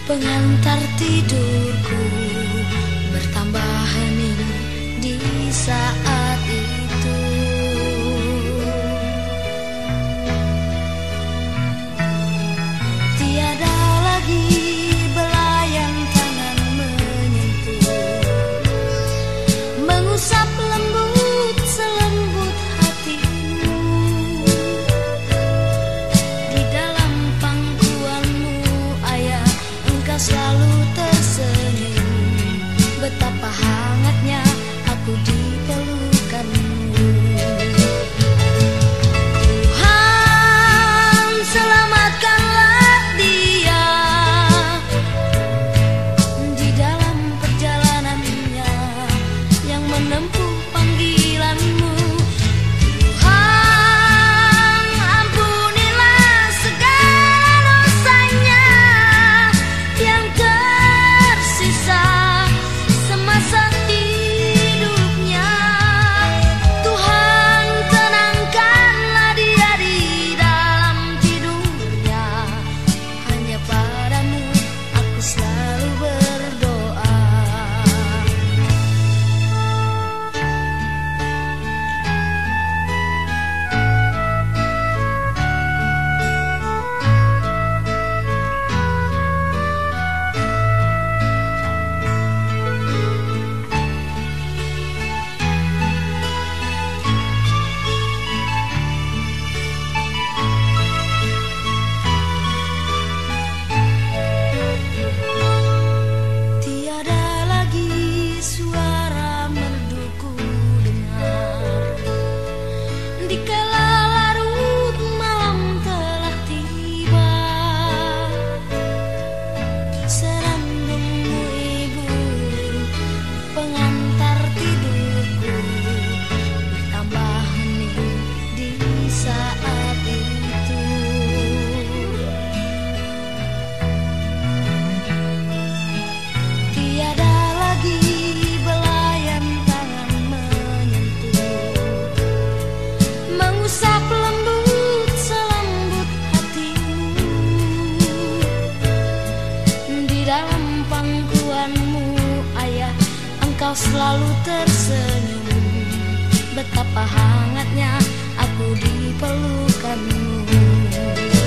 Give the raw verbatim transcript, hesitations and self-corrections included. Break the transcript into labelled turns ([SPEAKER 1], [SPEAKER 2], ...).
[SPEAKER 1] pengantar tidurku bertambah hening di saat itu. Tiada lagi belayan tangan menyentuh, mengusap lembut selembut hatimu. Di dalam pangkuanmu ayah, engkau selalu tersenyum. Betapa hangatnya aku di pelukanmu. Tuhan, selamatkanlah dia di dalam perjalanannya yang menempuh panggilanmu. Tuhan, ampunilah segala dosanya yang tersisa semasa hidupnya. Tuhan, tenangkanlah dia di dalam tidurnya. Hanya padamu aku selalu berdoa. Tiada lagi suara merduku dengar dikala larut malam telah tiba. Senandungmu ibu, pengantar tidurku bertambah hening di saat itu. Tiada lagi belayan tangan menyentuh, mengusap lembut selembut hatimu. Di dalam pangkuanmu ayah, engkau selalu tersenyum. Betapa hangatnya aku di pelukanmu.